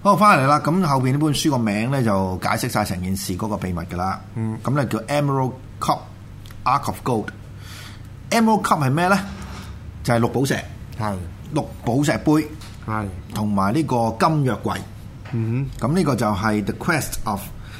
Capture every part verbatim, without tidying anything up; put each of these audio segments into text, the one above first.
好，翻嚟啦，咁後邊呢本書個名咧就解釋晒成件事嗰個秘密㗎啦。嗯，咁咧叫 Emerald Cup Ark of Gold。Emerald Cup 係咩咧？就係、是、綠寶石，係綠寶石杯，係同埋呢個金約櫃。嗯哼，咁呢個就係 The Quest of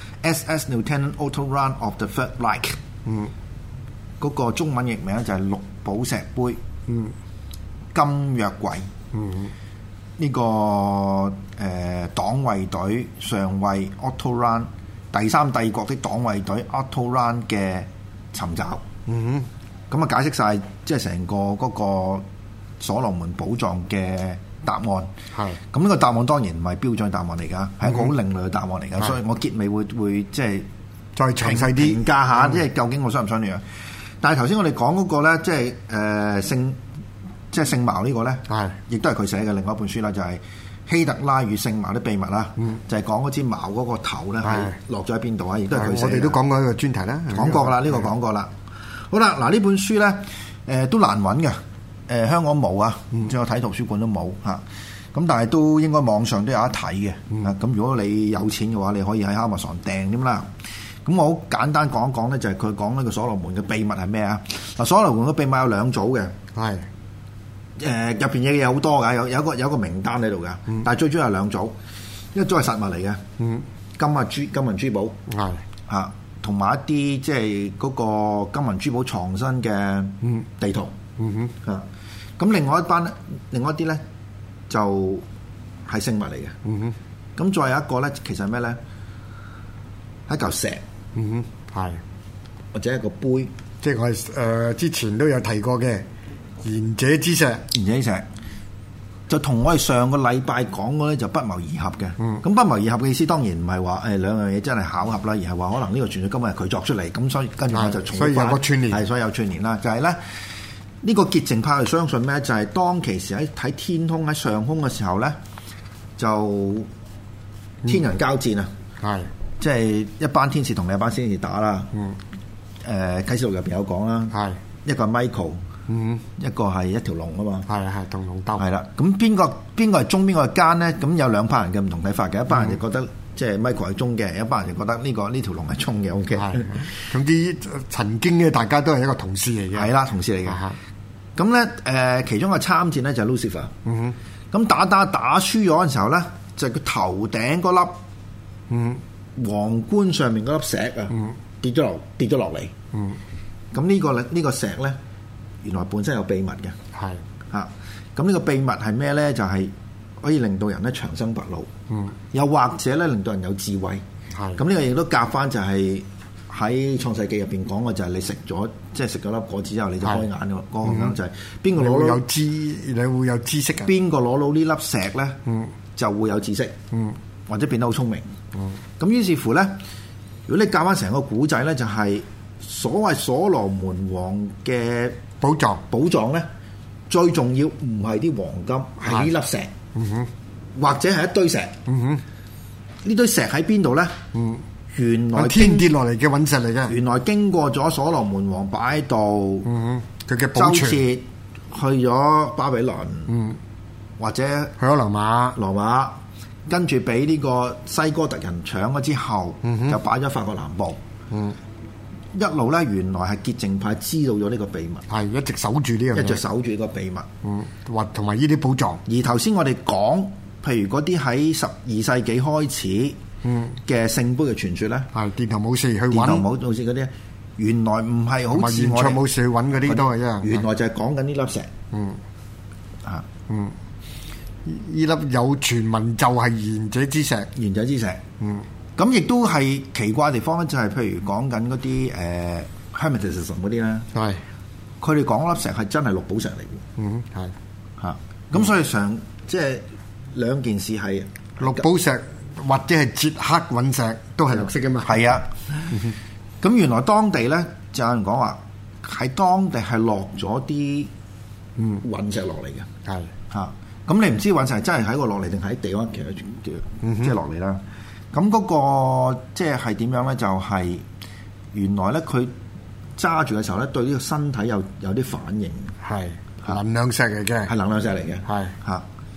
S S Lieutenant Otto Rahn of the Third Reich。嗯，嗰個中文譯名就係綠寶石杯。嗯，金約櫃。嗯。呢、這個誒、呃、黨衛隊上尉 Otto Rahn 第三帝國的黨衛隊 Otto Rahn 嘅尋找，嗯哼，咁啊解釋晒即係成個嗰個所羅門寶藏嘅答案。係，咁呢個答案當然唔係標準答案嚟㗎，係、嗯、一個好另類嘅答案嚟㗎，所以我結尾會會即係再詳細啲評價下，即、嗯、係究竟我想唔想呢樣？但係頭先我哋講嗰個咧，即係誒聖。即係聖茅呢個咧，係亦都係佢寫嘅另外一本書啦，就係、是、希特拉與聖茅的秘密啦、嗯，就係、是、講嗰支矛嗰個頭咧係落咗喺邊度啊，亦都係佢寫嘅。我哋都講過一個專題啦，講過啦，呢、這個講過啦。好啦，嗱呢本書咧，誒、呃、都難揾嘅，誒、呃、香港冇啊，即、嗯、係我睇圖書館都冇嚇。咁但係都應該網上都有得睇嘅。咁、嗯、如果你有錢嘅話，你可以喺 Amazon 訂添啦。咁我好簡單講一講咧，就係佢講呢個所羅門嘅秘密係咩啊？嗱，所羅門嘅秘密有兩組嘅，係。誒入邊嘢嘢好多㗎，有有一個有一個名單喺度㗎，但係最主要係兩組，一組係實物嚟嘅、嗯，金啊珠金銀珠寶係嚇，同埋一啲即係嗰個金銀珠寶藏身嘅地圖，嗯哼啊，咁另外一班另外一啲咧就係聖物嚟嘅，嗯哼，咁再有一個咧，其實係咩咧？係一嚿石，嗯哼，係或者一個杯，即係我哋誒、呃、之前都有提過嘅。賢者之石，賢者之石就同我哋上個禮拜講嘅咧就不謀而合嘅。咁、嗯、不謀而合嘅意思當然唔係話誒兩樣嘢真係巧合啦，而係話可能呢個傳說根本係佢作出嚟，咁所以跟住我就重所以有個串聯，係所以有串聯啦。就係咧呢個潔淨派係相信咩？就係、是、當其時喺睇天空喺上空嘅時候咧，就天人交戰啊，係即係一班天使同另一班天使打啦。誒、嗯呃、啟示錄入邊有講啦，係一個 Michael。嗯，一個係一條龍啊嘛，係係同龍鬥，係啦。咁邊個邊個係忠，邊個係奸咧？咁有兩班人嘅唔同睇法嘅，一班人就覺得、嗯、即係 Michael 係忠嘅，一班人就覺得呢、這個呢條龍係忠嘅。O K，咁啲曾經嘅大家都係一個同事嚟嘅，係啦，同事嚟嘅。咁咧誒，其中一個參戰咧就係 Lucifer。嗯哼，咁打打打輸咗嘅時候咧，就係佢頭頂嗰粒嗯皇冠上面嗰粒石啊、嗯，跌咗落跌咗落嚟。嗯，咁呢、這個咧呢、這個石咧。原來本身有秘密嘅，係啊，咁呢個秘密係咩咧？就係、是、可以令到人咧長生不老，嗯，又或者咧令到人有智慧，係。咁呢個亦都夾翻就係喺創世記入邊講嘅，就係你食咗即係食咗粒果子之後，你就開眼嘅咯。嗰、嗯那個就係邊個攞到有知，你會有知識嘅。邊個攞到呢粒石咧？嗯，就會有知識，嗯，或者變得好聰明，嗯。咁於是乎咧，如果你夾翻成個古仔咧，就係、是、所謂所羅門王嘅。寶藏，寶藏咧最重要唔係啲黃金，係呢粒石，嗯哼，或者係一堆石，嗯哼，呢堆石喺邊度咧？嗯，原來天跌落嚟嘅隕石嚟嘅，原來經過咗所羅門王擺喺度，嗯哼，佢嘅保存去咗巴比倫，嗯，或者去咗羅馬，羅馬跟住俾呢個西哥特人搶咗之後，嗯哼，就擺咗法國南部，嗯。一路咧，原來係潔淨派知道咗呢個秘密，係一直守住呢樣嘢，一直守住呢個秘密。嗯，或同埋呢啲寶藏。而頭先我哋講，譬如嗰啲喺十二世紀開始，嗯嘅聖杯嘅傳說咧，係殿堂武士去揾，殿堂武士嗰啲，原來唔係好似我哋武士去揾嗰啲都係一樣。原來就係講緊呢粒石。嗯，啊，嗯，呢粒有傳聞就係賢者之石，賢者之石。嗯。咁亦都係奇怪嘅地方咧，就係譬如講緊嗰啲誒 Hermeticism 嗰啲咧，係佢哋講粒石係真係綠寶石嚟嘅，嗯，係嚇。咁所以上即係兩件事係綠寶石或者係捷克隕石都係綠色嘅嘛，係啊。咁原來當地咧就有人講話喺當地係落咗啲嗯隕石落嚟嘅，係嚇。咁你唔知隕石係真係喺個落嚟定喺地安其實叫即係落嚟啦。咁嗰、那個即係點樣咧？就係、是、原來咧，佢揸住嘅時候咧，對呢個身體有有啲反應，係能量石嚟嘅，係能量石嚟嘅，係嚇。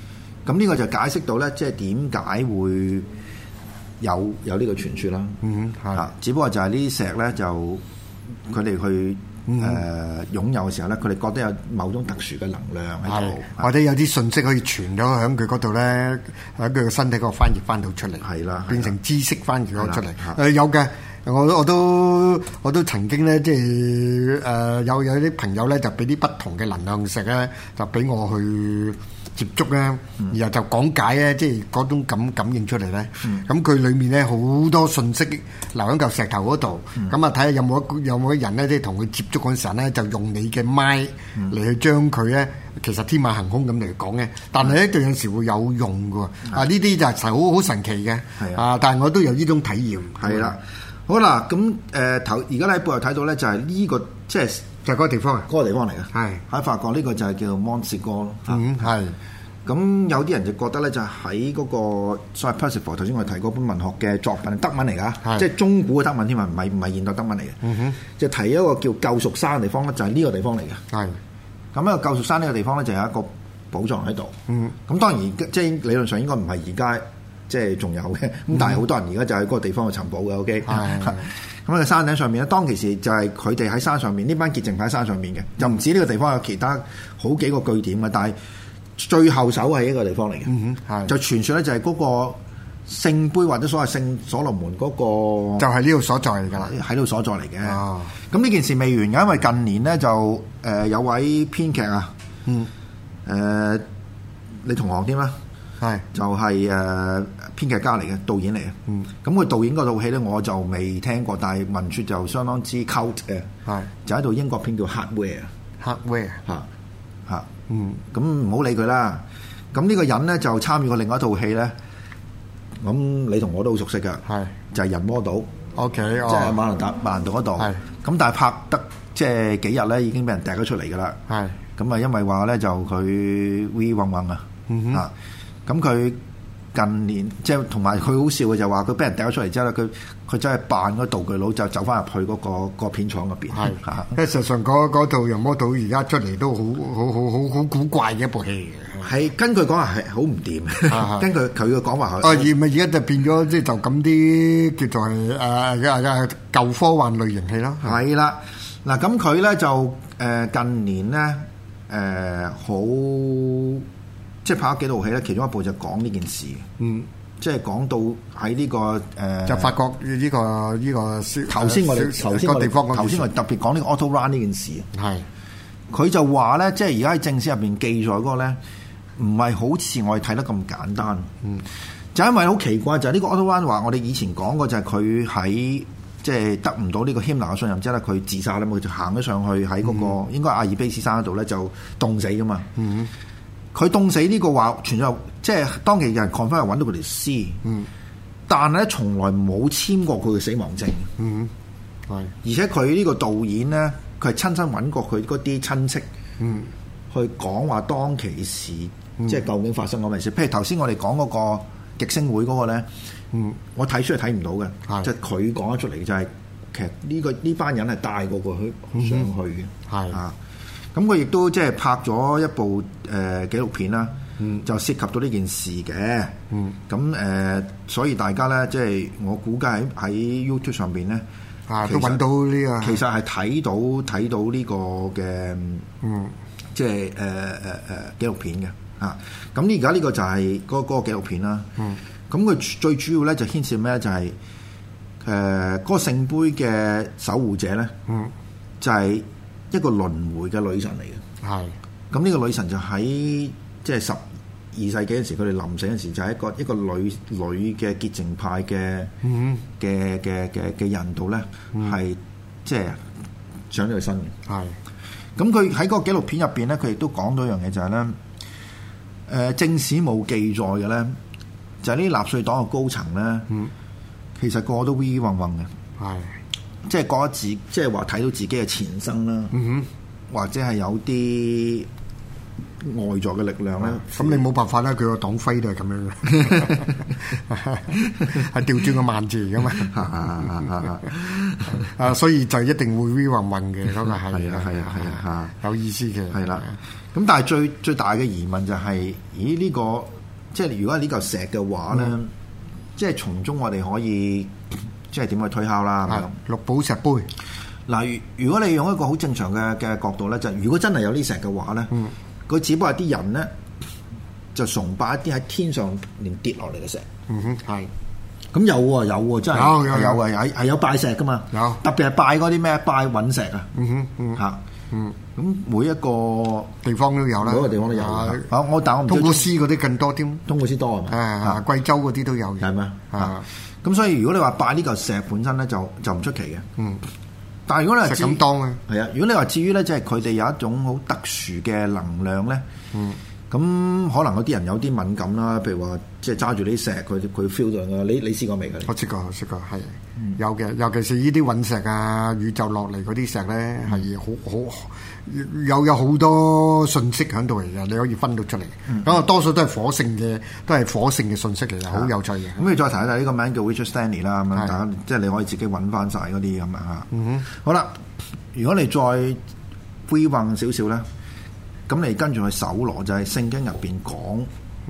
咁呢個就解釋到咧，即係點解會有有呢個傳說啦。 嗯，係。 只不過就係呢啲石咧，就佢哋去。誒、嗯呃、擁有嘅時候咧，佢哋覺得有某種特殊嘅能量喺度， 或者有啲信息可以傳咗喺佢嗰度咧，喺佢嘅身體嗰個翻譯翻到出嚟，係啦，變成知識翻譯咗出嚟。誒、呃、有嘅，我我都我都曾經咧，即係誒有有啲朋友咧，就俾啲不同嘅能量石咧，就俾我去接觸咧，然後就講解咧，即係嗰種感感應出嚟咧。咁佢裏面咧好多信息留喺嚿石頭嗰度，咁啊睇下有冇一有冇一人咧，即係同佢接觸嗰陣時咧，就用你嘅麥嚟去將佢咧，其實天馬行空咁嚟講咧，但係咧，有陣時會有用㗎。啊，呢啲就係好好神奇嘅。啊，但係我都有呢種體驗。係啦，好啦，咁誒頭而家喺背後睇到咧，就係呢個即係。就係嗰個地方啊，嗰、嗰個地方嚟嘅，係喺法國呢個就係叫做 Monte Segor 咯。嗯，係。咁有啲人就覺得咧，就喺嗰個所謂 Parsifal 頭先我哋提嗰本文學嘅作品，德文嚟㗎，即係中古嘅德文添啊，唔係唔係現代德文嚟嘅。嗯哼，就提一個叫救贖山嘅地方咧，就係、係、呢個地方嚟嘅。係。咁呢個救贖山呢個地方咧，就有一個寶藏喺度。嗯。咁當然即係理論上應該唔係而家即係仲有嘅，咁、嗯、但係好多人而家就喺嗰個地方去尋寶嘅。OK。係。咁喺山頂上面咧，當其時就係佢哋喺山上面，呢班潔淨喺山上面嘅，就唔止呢個地方有其他好幾個據點嘅，但係最後手係一個地方嚟嘅。嗯哼，就傳說咧就係嗰個聖杯或者所謂聖所羅門嗰個，就係呢度所在嚟㗎啦，喺度所在嚟嘅。哦，咁呢件事未完㗎，因為近年咧就誒、呃、有位編劇啊，嗯，誒、呃、你同行添啦。係就係、是、誒、呃、編劇家嚟嘅，導演嚟嘅。嗯，咁佢導演嗰套戲咧，我就未聽過，但係聞説就相當之 cult 嘅。係就喺度英國片叫 Hardware。Hardware 嚇嚇。嗯，咁唔好理佢啦。咁呢個人咧就參與過另外一套戲咧。咁你同我都好熟悉㗎。係就係、是、人魔島。OK，即係馬蘭達馬蘭島嗰度。係咁，但係拍得即係幾日咧，已經俾人掟咗出嚟㗎啦。係咁啊，因為話咧就佢 we 揾揾啊。嗯哼。啊咁佢近年即係同埋佢好笑嘅就話佢俾人掟咗出嚟之後咧，佢佢真係扮嗰道具佬就走翻入去嗰、嗰個嗰個片廠入邊。係嚇，因為實際上嗰套人魔島而家出嚟都好好好好好古怪嘅一部戲嘅。係根據講話係好唔掂，根據佢嘅講話係。哦，而咪而家就變咗即係就咁啲叫做係誒誒舊科幻類型戲咯。係啦，嗱咁佢咧就誒、呃、近年咧誒好。即係拍咗幾套戲咧，其中一部就講呢件事。嗯，即係講到喺呢、這個誒，呃、就發覺呢、這個呢、這個頭先我哋頭先個地方，頭先我哋特別講呢個 Auto Run 呢件事。係，佢就話咧，即係而家喺正史入邊記載嗰個咧，唔係好似我哋睇得咁簡單。嗯，就因為好奇怪，就係、是、呢個 Auto Run 話，我哋以前講過就係佢喺即係得唔到呢個 Himmler 嘅信任之後咧，佢自殺啦，佢就行咗上去喺嗰、那個、嗯、應該阿爾卑斯山嗰度咧就凍死噶嘛。嗯。佢凍死呢個話傳咗，即係當其有人 confirm 揾到佢條屍，嗯，但係咧從來冇簽過佢嘅死亡證，嗯，係，而且佢呢個導演咧，佢係親身揾過佢嗰啲親戚，嗯，去講話當其時，嗯、即係究竟發生咗咩事。譬如頭先我哋講嗰個極星會嗰個咧，嗯，我睇書係睇唔到嘅，即係佢講得出嚟嘅就係、是、其實呢、這個呢班人係帶過佢去上去嘅，係、嗯、啊。咁佢亦都即係拍咗一部誒、呃、紀錄片啦，嗯、就涉及到呢件事嘅。咁、嗯、誒、呃，所以大家咧，即係我估計喺喺 YouTube 上邊咧，啊都揾到呢、這個，其實係睇到睇到呢個嘅，嗯，即係誒誒誒紀錄片嘅。啊，咁而家呢個就係嗰、那個嗰、那個紀錄片啦。咁、嗯、佢最主要咧就牽涉咩咧？就係誒嗰個聖杯嘅守護者咧，嗯、就係、是。一個輪迴嘅女神嚟嘅，係咁呢個女神就喺即係十二世紀嗰時，佢哋臨死嗰時就係一個一個女女嘅潔淨派嘅嘅嘅嘅嘅人度咧，係即係上咗佢身嘅。係咁佢喺嗰個紀錄片入邊咧，佢亦都講到一樣嘢就係、是、咧，誒、呃、正史冇記載嘅咧，就係呢啲納粹黨嘅高層咧，嗯、其實個個都 V 暈暈嘅，係。即係覺得自即係話睇到自己嘅前生啦，嗯、哼或者係有啲外在嘅力量咧。咁、嗯、你冇辦法啦，佢個黨徽都係咁樣嘅，係調轉個萬字嚟噶嘛。啊，所以就一定會 V 暈暈嘅嗰個係。係啊係啊係啊，有意思嘅。係啦。咁但係最最大嘅疑問就係、是，咦呢、這個即係如果係呢嚿石嘅話咧，嗯、即係從中我哋可以即係點去推敲啦。 係綠寶石杯。 嗱，如果你用一個好正常嘅嘅角度咧，就係、如果真係有呢石嘅話咧，佢、嗯、只不過係啲人咧就崇拜一啲喺天上連跌落嚟嘅石。 嗯哼，係。 咁有喎，有喎，真係有有有啊，係係有拜石噶嘛， 有特別係拜嗰啲咩拜隕石啊， 嗯哼嗯嚇， 嗯， 咁每一個地方都有啦， 每個地方都有啊。我但我唔知通古斯嗰啲更多添， 通古斯多係嘛？ 啊，貴州嗰啲都有， 係咩？啊，咁所以如果你話拜呢嚿石本身咧，就就唔出奇嘅。嗯，但係如果你係咁當啊， 係啊，如果你話至於咧，即係佢哋有一種好特殊嘅能量咧，嗯。咁可能有啲人有啲敏感啦，譬如話即係揸住啲石，佢佢 feel 到㗎。你你試過未㗎？ 我試過，我試過係、嗯、有嘅，尤其是呢啲隕石啊、宇宙落嚟嗰啲石咧，係好好有有好多信息喺度嚟嘅，你可以分到出嚟。咁啊、嗯，多數都係火性嘅，都係火性嘅信息嚟嘅，好、嗯、有趣嘅。咁你再提一提呢個名叫 Richard Stanley 啦，咁樣大家即係你可以自己揾翻晒嗰啲咁樣嚇。嗯哼，好啦，如果你再 free run 少少咧。咁你跟住去搜羅就係聖經入邊講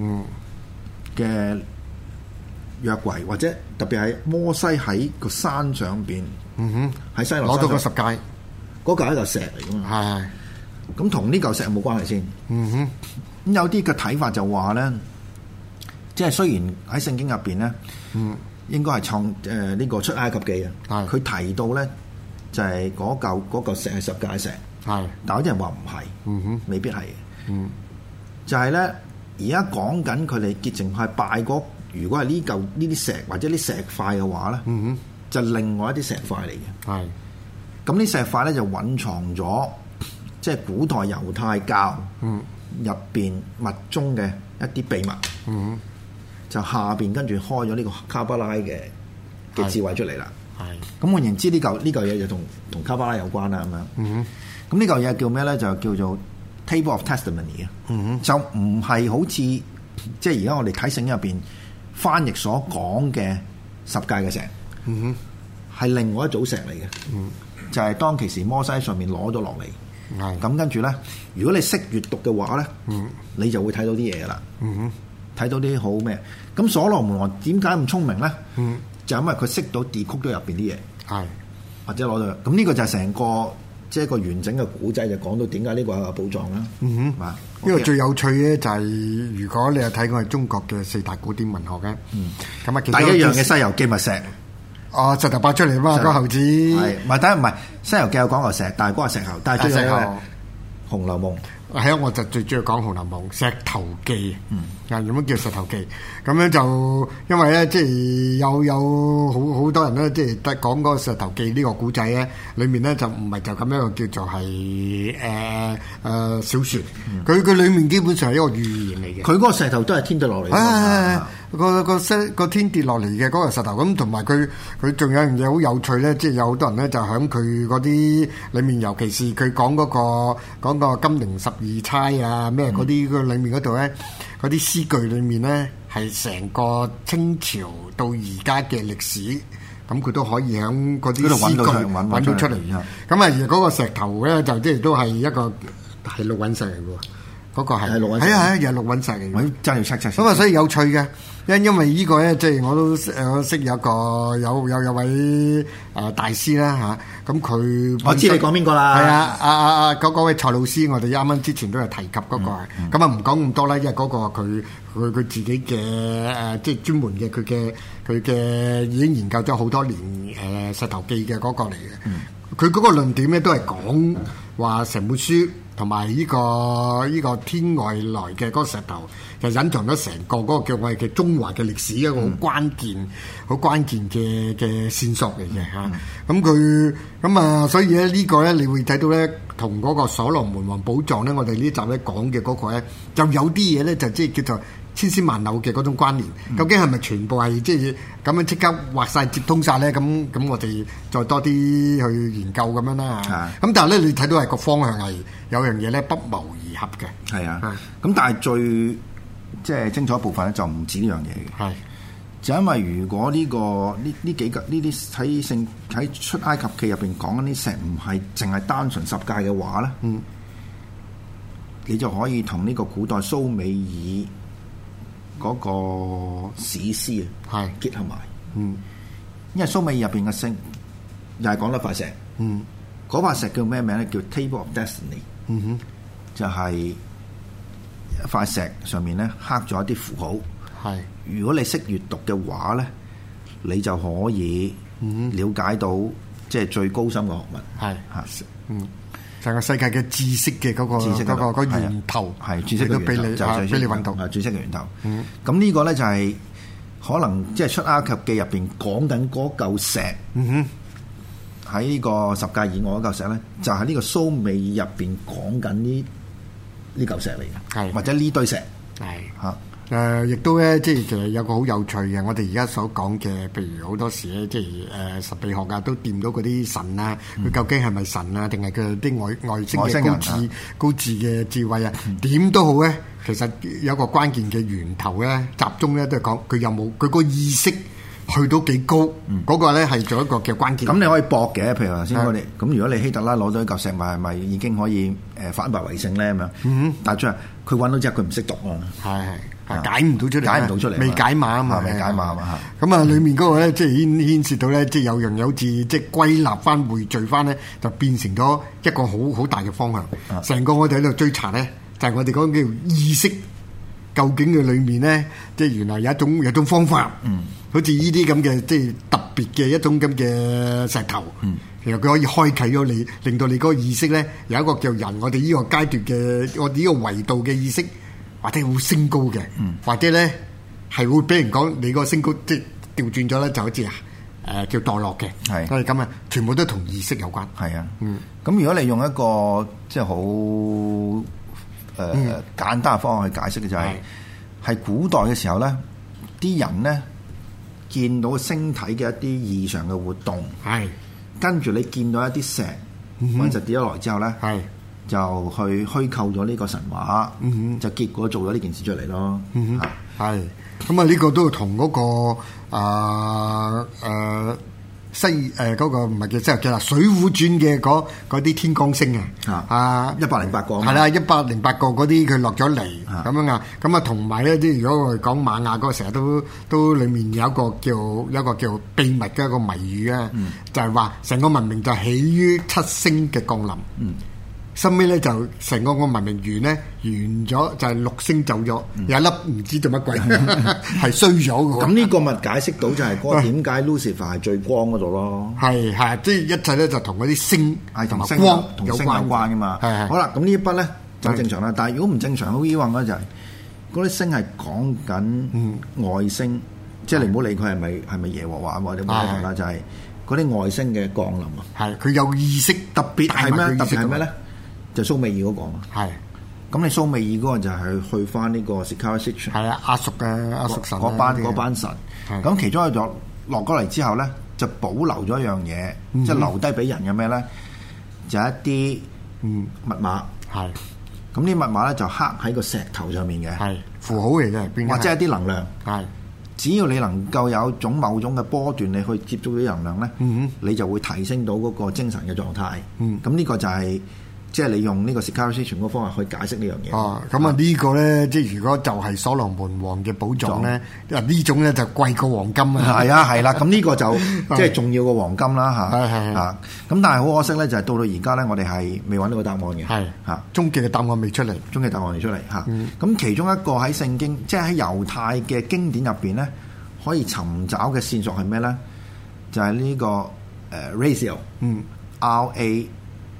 嘅約櫃，或者特別係摩西喺個山上邊，嗯哼，喺西奈攞到個十誡，嗰嚿係一嚿石嚟㗎嘛，係。咁同呢嚿石有冇關係先？嗯哼。咁有啲嘅睇法就話咧，即係雖然喺聖經入邊咧，嗯，應該係創誒呢個出埃及記啊，佢提到咧就係嗰嚿嗰嚿石係十誡石。係，但有啲人話唔係，嗯哼，未必係，嗯，就係咧，而家講緊佢哋潔淨係拜嗰，如果係呢嚿呢啲石或者啲石塊嘅話咧，嗯哼，就另外一啲石塊嚟嘅，係，咁啲石塊咧就隱藏咗，即係古代猶太教嗯入邊密宗嘅一啲秘密，嗯哼，就下邊跟住開咗呢個卡巴拉嘅嘅智慧出嚟啦，係，咁換言之呢嚿呢嚿嘢就同同卡巴拉有關啦，咁樣，嗯哼。咁呢嚿嘢叫咩咧？就叫做 Table of Testimony 啊、嗯，就唔係好似即係而家我哋睇聖經入邊翻譯所講嘅十誡嘅石，嗯哼，係另外一組石嚟嘅，嗯，就係當其時摩西上面攞咗落嚟，係咁、嗯、跟住咧，如果你識閱讀嘅話咧，嗯，你就會睇到啲嘢啦，嗯哼，睇到啲好咩？咁所羅門王點解咁聰明咧？嗯，就因為佢識到 decode 咗入邊啲嘢，係、嗯、或者攞到，咁呢個就係成個。即係一個完整嘅古仔就講到點解呢個係寶藏啦。嗯哼，啊， 因為最有趣咧就係如果你有睇過係中國嘅四大古典文學嘅，嗯，咁啊，第一樣嘅《西遊記》咪石， 哦，石頭爆出嚟嘛，個猴子係，唔係，但係唔係《西遊記》有講過石，但係嗰個石頭，但係最後《紅樓夢》 係啊，我就最中意講《紅樓夢》石頭記，嗯，啊，點樣叫石頭記？咁樣就因為咧，即係有有好好多人咧，即係得講嗰個石頭記呢個古仔咧，裏面咧就唔係就咁樣叫做係誒誒小説，佢佢裏面基本上係一個寓言嚟嘅。 佢嗰個石頭都係天跌落嚟嘅， 個個石個天跌落嚟嘅嗰個石頭。咁同埋佢佢仲有樣嘢好有趣咧，即係有好多人咧就喺佢嗰啲裏面，尤其是佢講嗰個講個金陵十二釵啊咩嗰啲個裏面嗰度咧，嗰啲詩句裏面咧係成個清朝到而家嘅歷史，咁佢都可以喺嗰啲詩句揾到出嚟。咁啊，而嗰個石頭咧就即係都係一個係綠隕石嚟嘅喎，嗰個係係啊係啊，又係綠隕石嚟嘅， 真係要 check check。 咁啊，所以有趣嘅。因因為呢個咧，即係我都我識有個有有有位誒大師啦嚇，咁佢我知你講邊個啦？ 係啊，阿阿阿嗰位蔡老師，我哋啱啱之前都有提及嗰個，咁啊唔講咁多啦，因為嗰個佢佢佢自己嘅誒即係專門嘅佢嘅佢嘅已經研究咗好多年誒石頭記嘅嗰個嚟嘅，佢嗰個論點咧都係講話成本書。同埋呢個呢個天外來嘅嗰個石頭，就隱藏咗成個嗰個叫我哋嘅中華嘅歷史一個好關鍵、好、嗯、關鍵嘅嘅線索嚟嘅嚇。咁佢咁啊，所以咧呢個咧，你會睇到咧，同嗰個所羅門王寶藏咧，我哋呢集咧講嘅嗰個咧，就有啲嘢咧，就即係叫做千絲萬縷嘅嗰種關聯。究竟係咪全部係即係咁樣即刻畫晒接通晒咧？咁咁我哋再多啲去研究咁樣啦。咁、嗯、但係咧，你睇到係個方向係有樣嘢咧不謀而合嘅。係啊， 咁但係最即係精彩一部分咧，就唔止呢樣嘢嘅。係就因為如果呢、呢個呢呢幾個呢啲喺聖喺出埃及記入邊講嗰啲石唔係淨係單純十誡嘅話咧，嗯，你就可以同呢個古代蘇美爾嗰個史詩啊， 係結合埋。 嗯， 因為蘇美爾入邊嘅星又係講得塊石。 嗯， 嗰塊石叫咩名咧？叫 Table of Destiny。 嗯哼，就係一塊石上面咧刻咗一啲符號。 係， 如果你識閱讀嘅話咧，你就可以了解到、嗯、即係最高深嘅學問。係嚇， 嗯，成個世界嘅知識嘅嗰、嗰個知識嗰、嗰個嗰個源頭係知識嘅源頭，就係俾你揾到啊！知識嘅源頭。嗯，咁呢個咧就係可能即係出埃及記入邊講緊嗰嚿石。嗯哼。喺呢個十誡以外嗰嚿石咧，就係、是、呢個蘇美入邊講緊呢呢嚿石嚟嘅，或者呢堆石係嚇。 誒，亦、呃、都咧，即係其實有個好有趣嘅，我哋而家所講嘅，譬如好多時咧，即係誒、呃、神秘學啊，都掂到嗰啲神啊，佢、嗯、究竟係咪神啊，定係佢啲外外星嘅高智、啊、高智嘅智慧啊？點、嗯、都好咧，其實有一個關鍵嘅源頭咧，集中咧都係講佢有冇佢個意識去到幾高，嗰、嗯那個咧係做一個嘅關鍵。咁你可以搏嘅，譬如頭先我哋咁，如果你希特拉攞到一嚿石，咪係咪已經可以誒反敗為勝咧咁樣？嗯，但係最後佢揾到之後，佢唔識讀啊，係係解唔到出嚟，解唔到出嚟，未解碼啊嘛，未解碼啊嘛。咁啊，裡面嗰個咧，即係牽牽涉到咧，即係有樣有字，即係歸納翻、匯聚翻咧，就變成咗一個好好大嘅方向。成個我哋喺度追查咧，就係、是、我哋講叫意識，究竟嘅裡面咧，即係原來有一種有一種方法。嗯。好似呢啲咁嘅即係特別嘅一種咁嘅石頭，嗯、其實佢可以開啟咗你，令到你嗰個意識咧有一個叫人，我哋呢個階段嘅我哋呢個維度嘅意識，或者會升高嘅、嗯，或者咧係會俾人講你個升高即係調轉咗咧，就好似啊誒叫墮落嘅，係所以咁啊，全部都同意識有關。係啊，嗯，咁如果你用一個即係好誒簡單嘅方案去解釋嘅就係、是、係古代嘅時候咧，啲人咧。見到星體嘅一啲異常嘅活動，係跟住你見到一啲石，隕石跌咗落嚟之後咧，係就去虛構咗呢個神話，嗯、就結果做咗呢件事出嚟咯。係咁啊！呢個都同嗰個啊誒西誒嗰個唔係叫西遊記啦，《水滸傳》嘅嗰嗰啲天光星啊，啊一百零八個係啦，一百零八個嗰啲佢落咗嚟咁樣啊，咁啊同埋咧啲如果我哋講瑪雅嗰個成日都都裡面有一個叫有一個叫秘密嘅一個謎語啊，嗯、就係話成個文明就起於七星嘅降臨。嗯收尾咧就成個個文明完咧完咗就係六星走咗、嗯，有一粒唔知做乜鬼係衰咗嘅。咁呢個咪解釋到就係嗰個點解 Lucifer 係最光嗰度咯？係係，即係一切咧就同嗰啲星係同埋光同星有關嘅嘛。係係。好啦，咁呢一筆咧就正常啦。但係如果唔正常，好以為咧就係嗰啲星係講緊外星，即係你唔好理佢係咪係咪耶和華或者乜嘢啦，就係嗰啲外星嘅降臨啊。係佢有意識，特別係咩？特別係咩咧？就蘇美爾嗰個嘛，係咁你蘇美爾嗰個就係去翻呢個 Sicarii， 係啊，阿屬嘅阿屬神嗰班嗰班神，咁其中一個落落過嚟之後咧，就保留咗一樣嘢，即、嗯、係、就是、留低俾人嘅咩咧，就係、一啲嗯密碼，係咁啲密碼咧就刻喺個石頭上面嘅，係符號嚟嘅，或者一啲能量，係只要你能夠有種某種嘅波段，你去接觸啲能量咧、嗯，你就會提升到嗰個精神嘅狀態，嗯，咁呢個就係、是。即係你用呢個 Sicarii 全個方法去解釋呢樣嘢。哦，咁啊呢個咧，即係如果就係所羅門王嘅寶藏咧，啊呢種咧就貴過黃金啊。係啊，係啦，咁呢個就即係重要過黃金啦嚇。係係係。咁但係好可惜咧，就係到到而家咧，我哋係未揾到個答案嘅。係嚇，終極嘅答案未出嚟，終極答案未出嚟嚇。咁、嗯、其中一個喺聖經，即係喺猶太嘅經典入邊咧，可以尋找嘅線索係咩咧？就係、是、呢、這個誒、呃、Raziel， 嗯 ，R A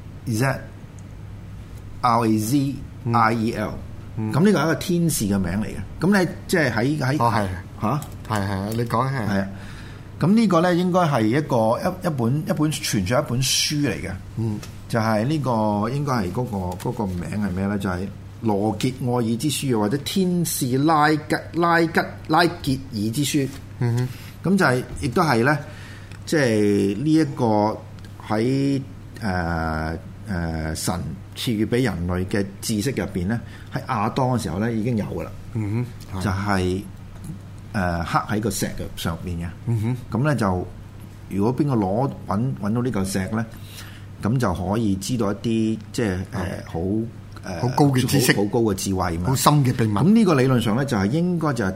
Z。R A Z I E L，咁呢個係一個天使嘅名嚟嘅。咁你即係喺喺嚇係係你講係係啊。咁呢個咧應該係一個一一本一本傳咗一本書嚟嘅。嗯，就係、是、呢、這個應該係嗰、那個嗰、那個名係咩咧？就係、是、羅傑愛爾之書或者天使拉吉拉吉拉傑爾之書。嗯哼，咁就係、是、亦都係咧，即係呢一個喺誒。呃誒、呃、神賜予俾人類嘅知識入邊咧，喺亞當嘅時候咧已經有噶啦，嗯哼，就係、是、誒、呃、刻喺個石嘅上邊嘅，嗯哼，咁咧就如果邊個攞揾揾到呢嚿石咧，咁就可以知道一啲即係誒好誒好高嘅知識，好高嘅智慧，好深嘅秘密。咁呢個理論上咧就係、是、應該就係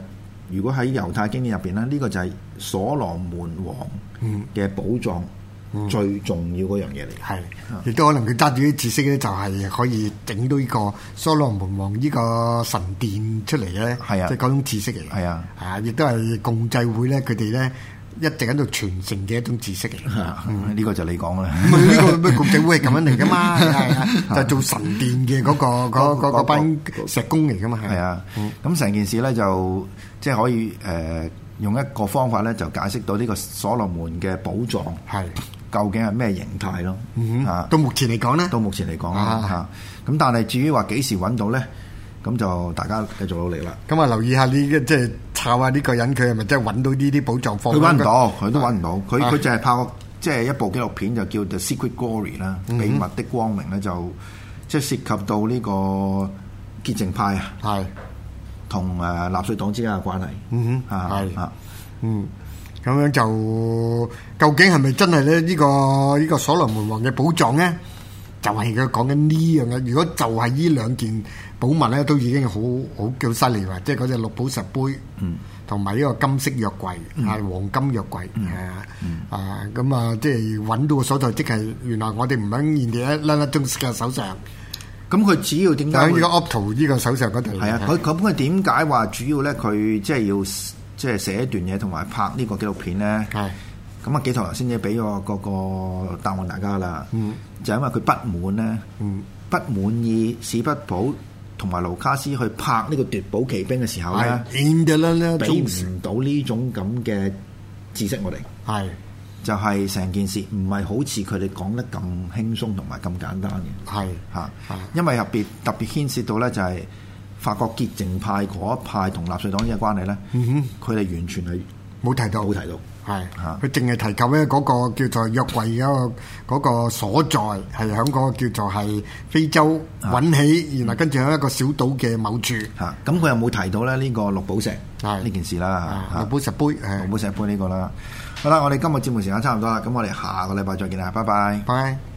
如果喺猶太經典入邊咧，呢、這個就係所羅門王嘅寶藏最重要嗰樣嘢嚟。係、嗯， 亦都可能佢揸住啲知識咧，就係可以整到呢個所羅門王呢個神殿出嚟咧。係啊，即係嗰種知識嚟。係啊，啊，亦都係共濟會咧，佢哋咧。一直喺度傳承嘅一種知識嚟，呢、 嗯這個就你講啦。 唔係呢個咩共濟會係咁樣嚟噶嘛？係啊，就係、做神殿嘅嗰、嗰個嗰嗰班石工嚟噶嘛。係啊， 咁成、嗯、件事咧就即係可以誒、呃、用一個方法咧就解釋到呢個所羅門嘅寶藏係究竟係咩形態咯。 嗯、啊，到目前嚟講咧， 到目前嚟講啦嚇。咁、啊、但係至於話幾時揾到咧？咁就大家繼續努力啦。 咁啊，留意下呢啲即係抄下呢個人，佢係咪真係揾到呢啲寶藏放？ 佢揾唔到，佢都揾唔到。佢佢就係拍個即係一部紀錄片，就叫 The Secret Glory 啦，秘密的光明咧，就即係涉及到呢個潔淨派啊，係同誒納粹黨之間嘅關係。嗯哼，係啊， 嗯，咁樣就究竟係咪真係咧？呢個呢個所羅門王嘅寶藏咧？就係佢講緊呢樣嘅，如果就係呢兩件寶物咧，都已經好好叫犀利啦！即係嗰隻綠寶石杯，同埋呢個金色約櫃，係、嗯、黃金約櫃，係啊、嗯，啊咁啊，即係揾到個所在，即係原來我哋唔喺現地一粒粒中嘅手上。 咁佢主要點解喺呢個 Opto 呢個手上嗰度？ 係啊，佢咁佢點解話主要咧？佢即係要即係寫一段嘢，同埋拍呢個紀錄片咧？係。咁啊，幾頭頭先至俾個個個答案大家啦，嗯、就係因為佢不滿咧，嗯、不滿意史匹堡同埋盧卡斯去拍呢個奪寶奇兵嘅時候咧，俾唔到呢種咁嘅知識我哋，係就係、是、成件事唔係好似佢哋講得咁輕鬆同埋咁簡單嘅，係嚇，因為特別特別牽涉到咧就係法國潔淨派嗰一派同納粹黨嘅關係咧，佢、嗯、哋完全係冇提到， 冇提到。 係，佢淨係提及咧嗰個叫做約櫃嗰個嗰個所在係喺嗰個叫做係非洲揾起，然後跟住喺一個小島嘅某處。 嚇，咁佢有冇提到咧呢個綠寶石呢件事啦？ 綠寶石杯， 綠寶石杯呢個啦。好啦，我哋今日節目時間差唔多啦，咁我哋下個禮拜再見啦，拜拜。 拜。